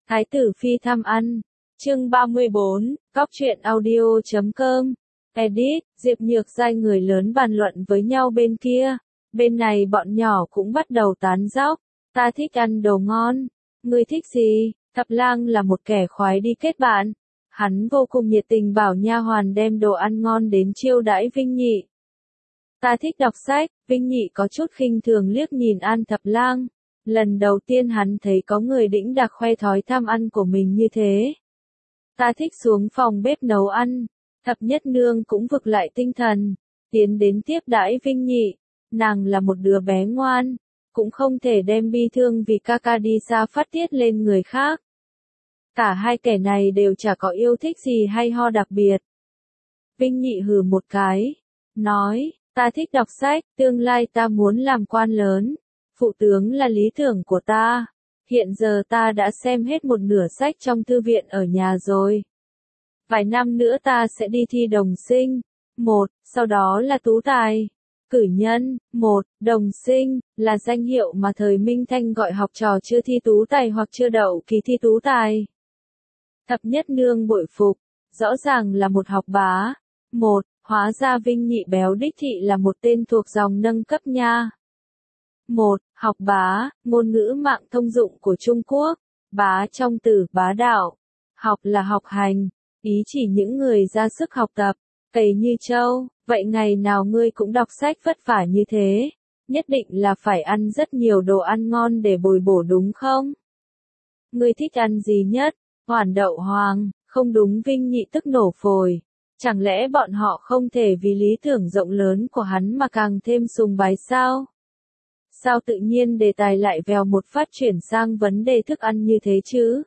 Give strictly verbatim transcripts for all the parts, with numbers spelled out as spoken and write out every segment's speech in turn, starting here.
Thái tử phi thăm ăn. Chương ba mươi bốn, Cóc truyện audio chấm com. Edit, Diệp Nhược Giai người lớn bàn luận với nhau bên kia. Bên này bọn nhỏ cũng bắt đầu tán dóc. Ta thích ăn đồ ngon. Ngươi thích gì? Thập Lang là một kẻ khoái đi kết bạn. Hắn vô cùng nhiệt tình bảo nha hoàn đem đồ ăn ngon đến chiêu đãi Vinh Nhị. Ta thích đọc sách. Vinh Nhị có chút khinh thường liếc nhìn An Thập Lang. Lần đầu tiên hắn thấy có người đĩnh đạc khoe thói tham ăn của mình như thế. Ta thích xuống phòng bếp nấu ăn. Thập Nhất Nương cũng vực lại tinh thần, tiến đến tiếp đãi Vinh Nhị. Nàng là một đứa bé ngoan, cũng không thể đem bi thương vì ca ca đi xa phát tiết lên người khác. Cả hai kẻ này đều chả có yêu thích gì hay ho đặc biệt. Vinh Nhị hừ một cái, nói, ta thích đọc sách, tương lai ta muốn làm quan lớn. Phụ tướng là lý tưởng của ta. Hiện giờ ta đã xem hết một nửa sách trong thư viện ở nhà rồi. Vài năm nữa ta sẽ đi thi đồng sinh. Một, sau đó là tú tài. Cử nhân, một, đồng sinh, là danh hiệu mà thời Minh Thanh gọi học trò chưa thi tú tài hoặc chưa đậu kỳ thi tú tài. Thập Nhất Nương bội phục, rõ ràng là một học bá. Một, hóa ra Vinh Nhị béo đích thị là một tên thuộc dòng nâng cấp nha. Một, học bá, ngôn ngữ mạng thông dụng của Trung Quốc. Bá trong từ bá đạo. Học là học hành, ý chỉ những người ra sức học tập, cày như trâu. Vậy ngày nào ngươi cũng đọc sách vất vả như thế, nhất định là phải ăn rất nhiều đồ ăn ngon để bồi bổ đúng không? Ngươi thích ăn gì nhất? Hoàn đậu hoàng, không đúng. Vinh Nhị tức nổ phổi. Chẳng lẽ bọn họ không thể vì lý tưởng rộng lớn của hắn mà càng thêm sùng bái sao? Sao tự nhiên đề tài lại vèo một phát chuyển sang vấn đề thức ăn như thế chứ?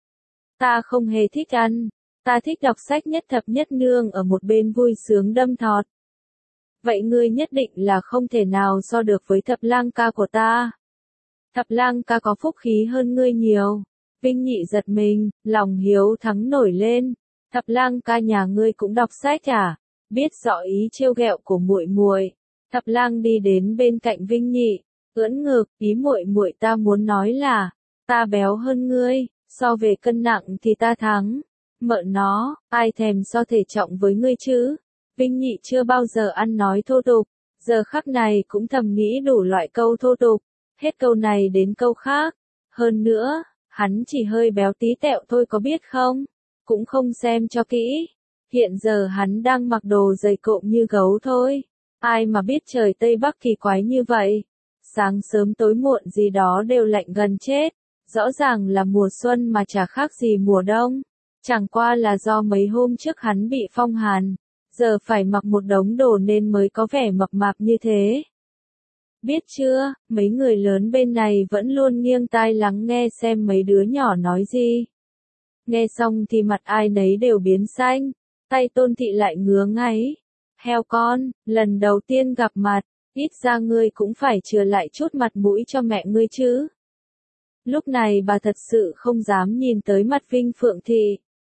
Ta không hề thích ăn, ta thích đọc sách nhất. Thập Nhất Nương ở một bên vui sướng đâm thọt. Vậy ngươi nhất định là không thể nào so được với Thập Lang ca của ta. Thập Lang ca có phúc khí hơn ngươi nhiều. Vinh Nhị giật mình, lòng hiếu thắng nổi lên. Thập Lang ca nhà ngươi cũng đọc sách à? Biết rõ ý trêu ghẹo của muội muội, Thập Lang đi đến bên cạnh Vinh Nhị, ưỡn ngực, ý muội muội ta muốn nói là, ta béo hơn ngươi, so về cân nặng thì ta thắng. Mợ nó, ai thèm so thể trọng với ngươi chứ? Vinh Nhị chưa bao giờ ăn nói thô tục, giờ khắc này cũng thầm nghĩ đủ loại câu thô tục, hết câu này đến câu khác. Hơn nữa, hắn chỉ hơi béo tí tẹo thôi có biết không? Cũng không xem cho kỹ. Hiện giờ hắn đang mặc đồ dày cộm như gấu thôi. Ai mà biết trời Tây Bắc kỳ quái như vậy. Sáng sớm tối muộn gì đó đều lạnh gần chết. Rõ ràng là mùa xuân mà chả khác gì mùa đông. Chẳng qua là do mấy hôm trước hắn bị phong hàn. Giờ phải mặc một đống đồ nên mới có vẻ mập mạp như thế. Biết chưa, mấy người lớn bên này vẫn luôn nghiêng tai lắng nghe xem mấy đứa nhỏ nói gì. Nghe xong thì mặt ai nấy đều biến xanh, tay Tôn Thị lại ngứa ngáy. Heo con, lần đầu tiên gặp mặt, ít ra ngươi cũng phải chừa lại chút mặt mũi cho mẹ ngươi chứ. Lúc này bà thật sự không dám nhìn tới mặt Vinh Phượng Thị.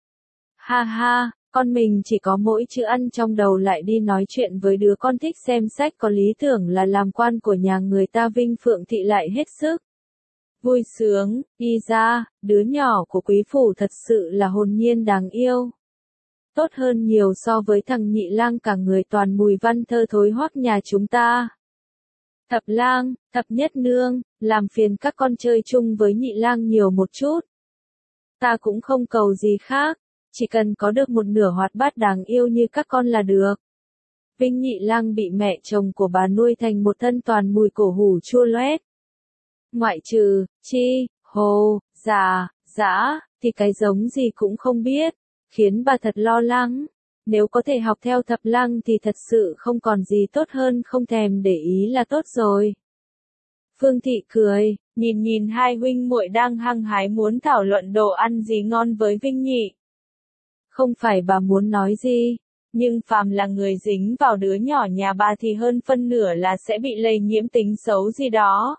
Ha ha, con mình chỉ có mỗi chữ ăn trong đầu lại đi nói chuyện với đứa con thích xem sách có lý tưởng là làm quan của nhà người ta. Vinh Phượng Thị lại hết sức vui sướng, y ra, đứa nhỏ của quý phủ thật sự là hồn nhiên đáng yêu. Tốt hơn nhiều so với thằng Nhị Lang cả người toàn mùi văn thơ thối hoắc nhà chúng ta. Thập Lang, Thập Nhất Nương, làm phiền các con chơi chung với Nhị Lang nhiều một chút. Ta cũng không cầu gì khác, chỉ cần có được một nửa hoạt bát đáng yêu như các con là được. Vinh Nhị Lang bị mẹ chồng của bà nuôi thành một thân toàn mùi cổ hủ chua loét. Ngoại trừ, chi, hồ, già, dã, thì cái giống gì cũng không biết, khiến bà thật lo lắng. Nếu có thể học theo Thập Lang thì thật sự không còn gì tốt hơn, không thèm để ý là tốt rồi. Phương Thị cười, nhìn nhìn hai huynh muội đang hăng hái muốn thảo luận đồ ăn gì ngon với Vinh Nhị. Không phải bà muốn nói gì, nhưng phàm là người dính vào đứa nhỏ nhà bà thì hơn phân nửa là sẽ bị lây nhiễm tính xấu gì đó.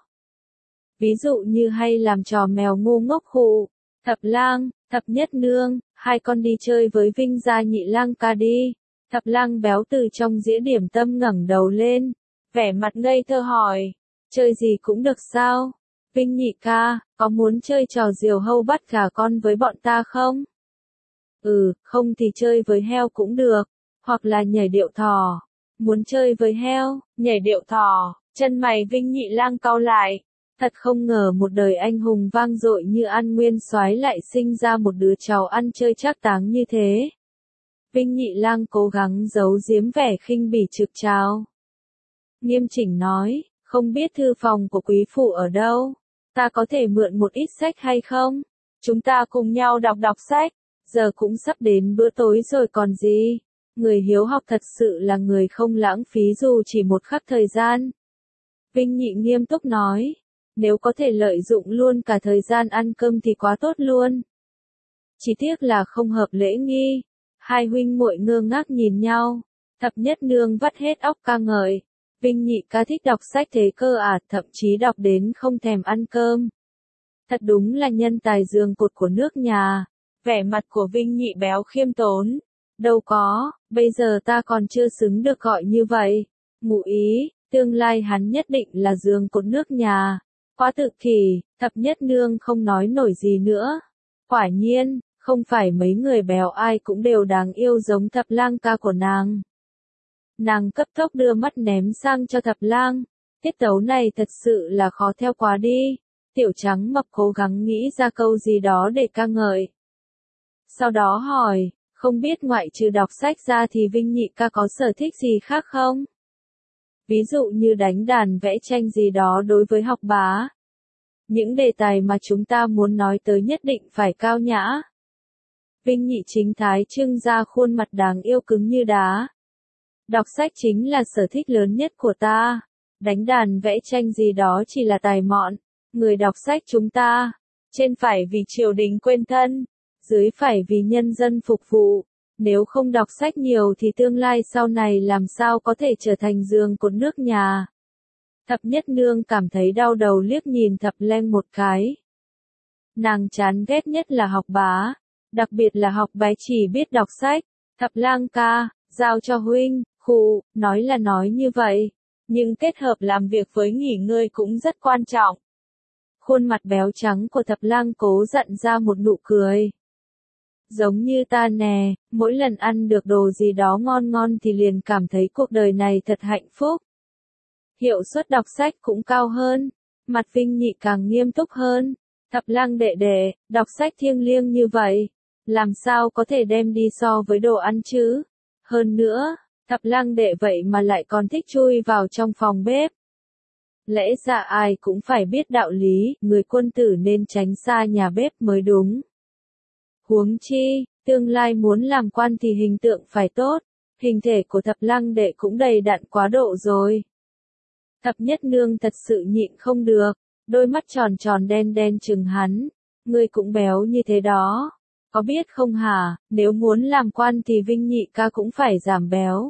Ví dụ như hay làm trò mèo ngu ngốc khụ. Thập Lang, Thập Nhất Nương, hai con đi chơi với Vinh gia Nhị Lang ca đi. Thập Lang béo từ trong dĩa điểm tâm ngẩng đầu lên, vẻ mặt ngây thơ hỏi, chơi gì cũng được sao? Vinh Nhị ca, có muốn chơi trò diều hâu bắt gà con với bọn ta không? Ừ, không thì chơi với heo cũng được, hoặc là nhảy điệu thò. Muốn chơi với heo, nhảy điệu thò, chân mày Vinh Nhị Lang cau lại. Thật không ngờ một đời anh hùng vang dội như An Nguyên Soái lại sinh ra một đứa cháu ăn chơi trác táng như thế. Vinh Nhị Lang cố gắng giấu giếm vẻ khinh bỉ trực trao. Nghiêm chỉnh nói, không biết thư phòng của quý phụ ở đâu, ta có thể mượn một ít sách hay không? Chúng ta cùng nhau đọc đọc sách, giờ cũng sắp đến bữa tối rồi còn gì. Người hiếu học thật sự là người không lãng phí dù chỉ một khắc thời gian. Vinh Nhị nghiêm túc nói, nếu có thể lợi dụng luôn cả thời gian ăn cơm thì quá tốt luôn. Chỉ tiếc là không hợp lễ nghi. Hai huynh muội ngơ ngác nhìn nhau. Thập Nhất Nương vắt hết óc ca ngợi. Vinh Nhị ca thích đọc sách thế cơ à, thậm chí đọc đến không thèm ăn cơm. Thật đúng là nhân tài giường cột của nước nhà. Vẻ mặt của Vinh Nhị béo khiêm tốn. Đâu có, bây giờ ta còn chưa xứng được gọi như vậy. Ngụ ý, tương lai hắn nhất định là giường cột nước nhà. Quá tự kỷ, Thập Nhất Nương không nói nổi gì nữa. Quả nhiên, không phải mấy người béo ai cũng đều đáng yêu giống Thập Lang ca của nàng. Nàng cấp tốc đưa mắt ném sang cho Thập Lang. Tiết tấu này thật sự là khó theo quá đi. Tiểu Trắng Mập cố gắng nghĩ ra câu gì đó để ca ngợi. Sau đó hỏi, không biết ngoại trừ đọc sách ra thì Vinh Nhị ca có sở thích gì khác không? Ví dụ như đánh đàn vẽ tranh gì đó đối với học bá. Những đề tài mà chúng ta muốn nói tới nhất định phải cao nhã. Vinh Nhị chính thái trưng ra khuôn mặt đáng yêu cứng như đá. Đọc sách chính là sở thích lớn nhất của ta. Đánh đàn vẽ tranh gì đó chỉ là tài mọn. Người đọc sách chúng ta, trên phải vì triều đình quên thân, dưới phải vì nhân dân phục vụ. Nếu không đọc sách nhiều thì tương lai sau này làm sao có thể trở thành giường cột nước nhà. Thập Nhất Nương cảm thấy đau đầu liếc nhìn Thập Leng một cái. Nàng chán ghét nhất là học bá, đặc biệt là học bái chỉ biết đọc sách. Thập Lang ca, giao cho huynh, khụ, nói là nói như vậy, nhưng kết hợp làm việc với nghỉ ngơi cũng rất quan trọng. Khuôn mặt béo trắng của Thập Lang cố dặn ra một nụ cười. Giống như ta nè, mỗi lần ăn được đồ gì đó ngon ngon thì liền cảm thấy cuộc đời này thật hạnh phúc. Hiệu suất đọc sách cũng cao hơn, mặt Vinh Nhị càng nghiêm túc hơn. Thập Lang đệ đệ, đọc sách thiêng liêng như vậy, làm sao có thể đem đi so với đồ ăn chứ? Hơn nữa, Thập Lang đệ vậy mà lại còn thích chui vào trong phòng bếp. Lẽ ra ai cũng phải biết đạo lý, người quân tử nên tránh xa nhà bếp mới đúng. Huống chi, tương lai muốn làm quan thì hình tượng phải tốt, hình thể của Thập Lang đệ cũng đầy đặn quá độ rồi. Thập Nhất Nương thật sự nhịn không được, đôi mắt tròn tròn đen đen trừng hắn, ngươi cũng béo như thế đó, có biết không hả, nếu muốn làm quan thì Vinh Nhị ca cũng phải giảm béo.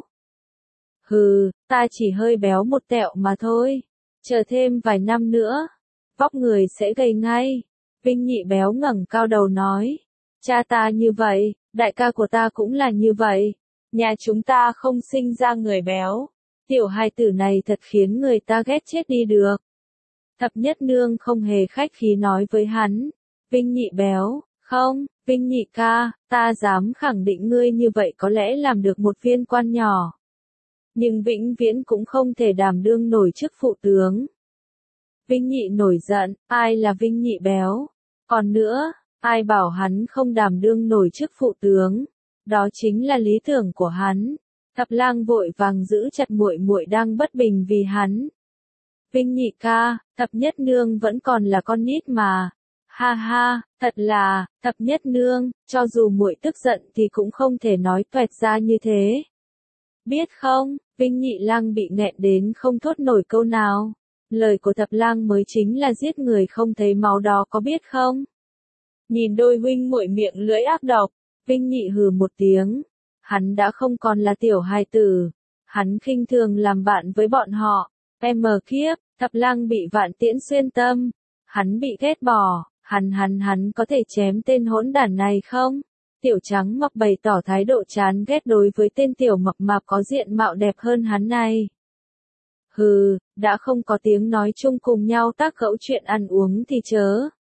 Hừ, ta chỉ hơi béo một tẹo mà thôi, chờ thêm vài năm nữa, vóc người sẽ gầy ngay. Vinh Nhị béo ngẩng cao đầu nói, cha ta như vậy, đại ca của ta cũng là như vậy, nhà chúng ta không sinh ra người béo. Tiểu hài tử này thật khiến người ta ghét chết đi được. Thập Nhất Nương không hề khách khí nói với hắn. Vinh Nhị béo, không, Vinh Nhị ca, ta dám khẳng định ngươi như vậy có lẽ làm được một viên quan nhỏ. Nhưng vĩnh viễn cũng không thể đảm đương nổi chức phụ tướng. Vinh Nhị nổi giận, ai là Vinh Nhị béo? Còn nữa, ai bảo hắn không đảm đương nổi chức phụ tướng? Đó chính là lý tưởng của hắn. Thập Lang vội vàng giữ chặt muội muội đang bất bình vì hắn. Vinh Nhị ca, Thập Nhất Nương vẫn còn là con nít mà. Ha ha, thật là, Thập Nhất Nương, cho dù muội tức giận thì cũng không thể nói toẹt ra như thế. Biết không, Vinh Nhị Lang bị nghẹn đến không thốt nổi câu nào. Lời của Thập Lang mới chính là giết người không thấy máu đó có biết không? Nhìn đôi huynh muội miệng lưỡi ác độc, Vinh Nhị hừ một tiếng. Hắn đã không còn là tiểu hài tử. Hắn khinh thường làm bạn với bọn họ. Em mờ kiếp, Thập Lang bị vạn tiễn xuyên tâm. Hắn bị ghét bỏ. Hắn hắn hắn có thể chém tên hỗn đản này không? Tiểu Trắng Mập bày tỏ thái độ chán ghét đối với tên tiểu mập mạp có diện mạo đẹp hơn hắn này. Hừ, đã không có tiếng nói chung cùng nhau tác cẫu chuyện ăn uống thì chớ.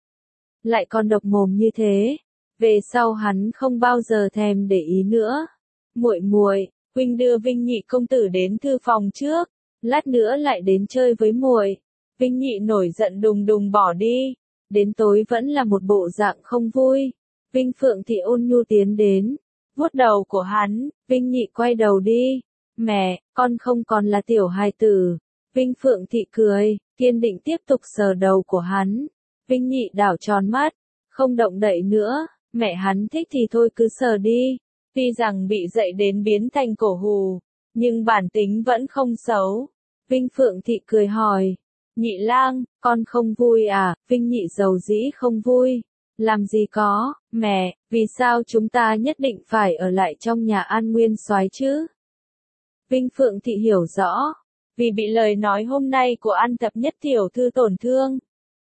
Lại còn độc mồm như thế, về sau hắn không bao giờ thèm để ý nữa. Muội muội, huynh đưa Vinh Nhị công tử đến thư phòng trước, lát nữa lại đến chơi với muội. Vinh Nhị nổi giận đùng đùng bỏ đi, đến tối vẫn là một bộ dạng không vui. Vinh Phượng Thị ôn nhu tiến đến, vuốt đầu của hắn. Vinh Nhị quay đầu đi. Mẹ, con không còn là tiểu hài tử. Vinh Phượng Thị cười, kiên định tiếp tục sờ đầu của hắn. Vinh Nhị đảo tròn mắt, không động đậy nữa. Mẹ hắn thích thì thôi cứ sờ đi. Tuy rằng bị dạy đến biến thành cổ hù, nhưng bản tính vẫn không xấu. Vinh Phượng Thị cười hỏi, Nhị lang, con không vui à? Vinh Nhị dầu dĩ không vui. Làm gì có, mẹ, vì sao chúng ta nhất định phải ở lại trong nhà An Nguyên soái chứ? Vinh Phượng Thị hiểu rõ, vì bị lời nói hôm nay của An Thập Nhất tiểu thư tổn thương,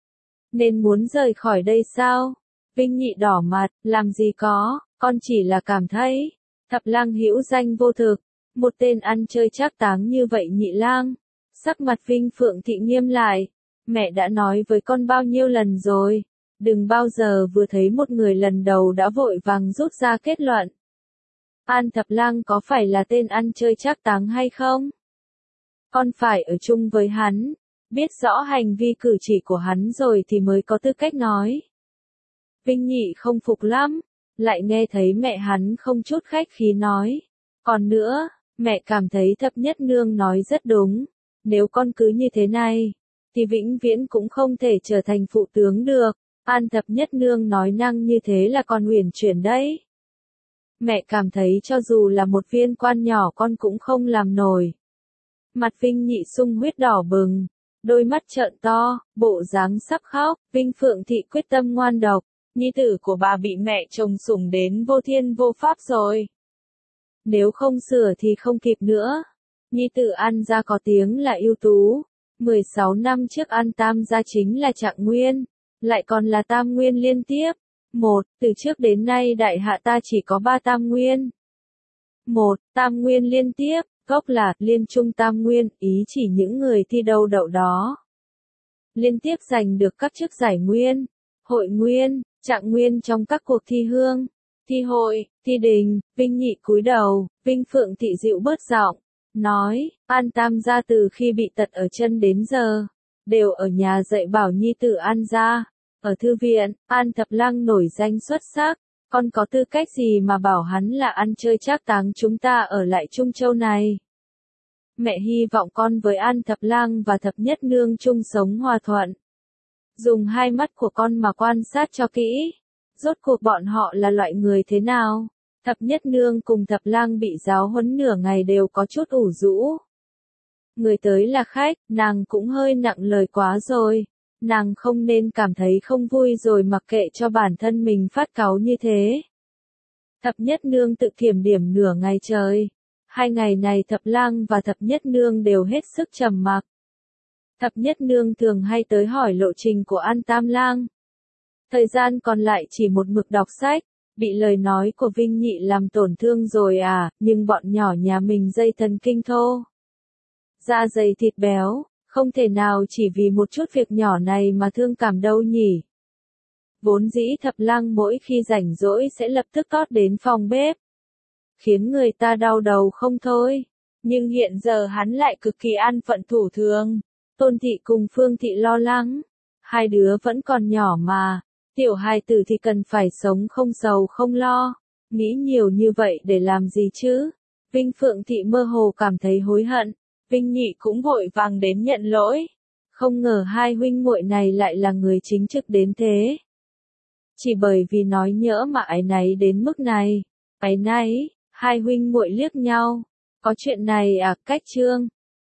nên muốn rời khỏi đây sao? Vinh Nhị đỏ mặt, làm gì có, con chỉ là cảm thấy, Thập lang hữu danh vô thực, một tên ăn chơi trác táng như vậy Nhị lang. Sắc mặt Vinh Phượng Thị nghiêm lại, mẹ đã nói với con bao nhiêu lần rồi, đừng bao giờ vừa thấy một người lần đầu đã vội vàng rút ra kết luận. An Thập lang có phải là tên ăn chơi trác táng hay không? Con phải ở chung với hắn, biết rõ hành vi cử chỉ của hắn rồi thì mới có tư cách nói. Vinh Nhị không phục lắm, lại nghe thấy mẹ hắn không chút khách khí nói. Còn nữa, mẹ cảm thấy Thập Nhất nương nói rất đúng, nếu con cứ như thế này, thì vĩnh viễn cũng không thể trở thành phụ tướng được. An Thập Nhất nương nói năng như thế là con uyển chuyển đấy. Mẹ cảm thấy cho dù là một viên quan nhỏ con cũng không làm nổi. Mặt Vinh Nhị sung huyết đỏ bừng, đôi mắt trợn to, bộ dáng sắp khóc. Vinh Phượng Thị quyết tâm ngoan độc, nhi tử của bà bị mẹ chồng sủng đến vô thiên vô pháp rồi. Nếu không sửa thì không kịp nữa. Nhi tử An gia có tiếng là ưu tú, mười sáu năm trước An Tam gia chính là Trạng Nguyên, lại còn là Tam Nguyên liên tiếp. Một, từ trước đến nay đại hạ ta chỉ có ba Tam Nguyên. Một, Tam Nguyên liên tiếp, gốc là Liên Trung Tam Nguyên, ý chỉ những người thi đấu đậu đó. Liên tiếp giành được các chức giải nguyên, hội nguyên, Trạng Nguyên trong các cuộc thi hương, thi hội, thi đình. Vinh Nhị cúi đầu, Vinh Phượng Thị dịu bớt giọng, nói, An Tam gia từ khi bị tật ở chân đến giờ, đều ở nhà dạy bảo nhi tử An gia. Ở thư viện, An Thập lang nổi danh xuất sắc, con có tư cách gì mà bảo hắn là ăn chơi trác táng chúng ta ở lại Trung Châu này? Mẹ hy vọng con với An Thập lang và Thập Nhất nương chung sống hòa thuận. Dùng hai mắt của con mà quan sát cho kỹ, rốt cuộc bọn họ là loại người thế nào? Thập Nhất nương cùng Thập lang bị giáo huấn nửa ngày đều có chút ủ rũ. Người tới là khách, nàng cũng hơi nặng lời quá rồi. Nàng không nên cảm thấy không vui rồi mặc kệ cho bản thân mình phát cáu như thế. Thập Nhất nương tự kiểm điểm nửa ngày trời. Hai ngày này Thập lang và Thập Nhất nương đều hết sức trầm mặc. Thập Nhất nương thường hay tới hỏi lộ trình của An Tam lang. Thời gian còn lại chỉ một mực đọc sách, bị lời nói của Vinh Nhị làm tổn thương rồi à, nhưng bọn nhỏ nhà mình dây thần kinh thô. Da dày thịt béo. Không thể nào chỉ vì một chút việc nhỏ này mà thương cảm đâu nhỉ. Vốn dĩ Thập lang mỗi khi rảnh rỗi sẽ lập tức tót đến phòng bếp, khiến người ta đau đầu không thôi. Nhưng hiện giờ hắn lại cực kỳ an phận thủ thường. Tôn Thị cùng Phương Thị lo lắng. Hai đứa vẫn còn nhỏ mà. Tiểu hài tử thì cần phải sống không sầu không lo. Nghĩ nhiều như vậy để làm gì chứ? Vinh Phượng Thị mơ hồ cảm thấy hối hận. Vinh Nhị cũng vội vàng đến nhận lỗi. Không ngờ hai huynh muội này lại là người chính trực đến thế. Chỉ bởi vì nói nhỡ mà áy náy đến mức này. Áy náy, hai huynh muội liếc nhau. Có chuyện này à, Cách Trương.